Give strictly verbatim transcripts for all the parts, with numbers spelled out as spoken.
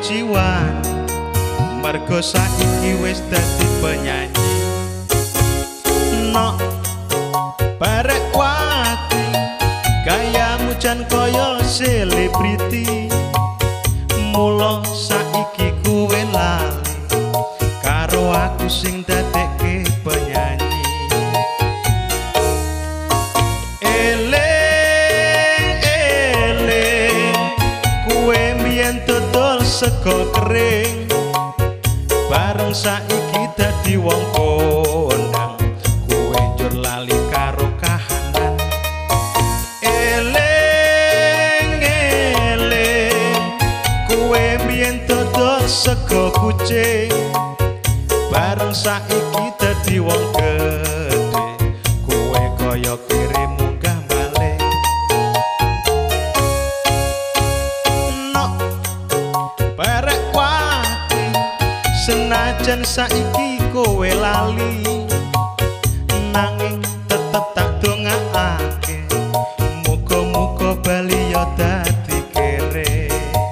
ciwan mergo saiki wis dadi penyanyi. Nok barek wati gayamu jan kaya selebriti, mula saiki kowe lali karo aku sing dadekke penyanyi. Eling eling kowe mbiyen dodol sego kering, bareng saiki dadi wong kondang, kowe njur lali karo kahanan. Eling eling kowe mbiyen dodol sego kucing, bareng saiki dadi wong gedhe, kowe kaya kirim munggah balik. Nok barek wati senajan saiki kowe lali, nanging tetep tak dongakake muga-muga bali ya dadi kere.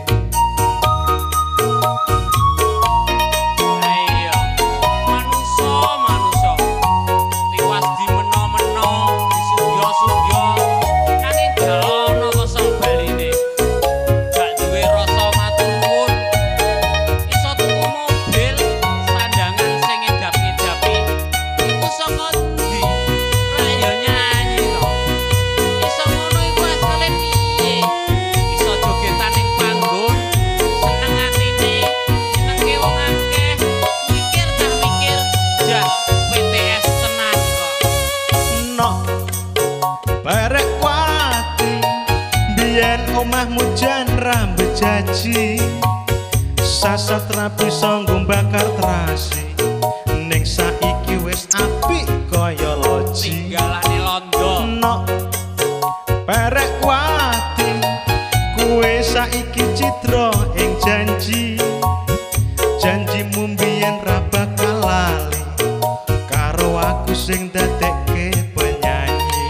Ayo manusa manusa tiwas di meno-meno disubyo-subyo nanging jalono kosong baline, gak duwe rasa matur nuwun. Iso tuku mobil sandangan sing ngedap-ngedapi iku saka ndi? Ra ya nyanyi to. Iso ngono iku asale piye? Iso jogetan ning panggon seneng atine nyenengke wong akeh, mikir tak mikir jas P T S tenan kok. Nok barek wati biyen omahmu jan rambe jaji, sasatra bisa ngombakar trasi, ning saiki wis apik kaya loji. Tinggalane londo. Nok barek wati kowe saiki citra ing janji, janjimu mbiyen ra bakal lali karo aku sing dadekke penyanyi.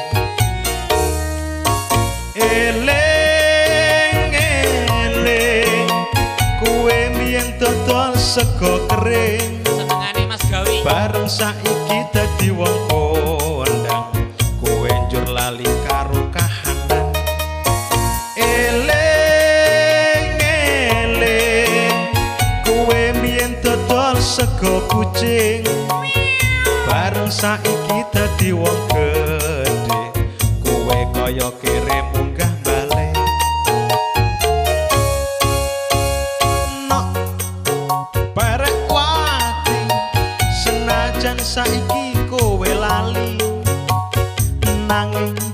Eling eling kowe mbiyen dodol sego kering, Senengane Mas Gawi. bareng saiki dadi wong kondang, kowe njur lali karo kahanan. Eling eling kowe mbiyen dodol sego kucing, bareng saiki dadi wong gedhe, kowe kaya kirim munggah balik. Nok barek wati senajan saiki kowe lali, nanging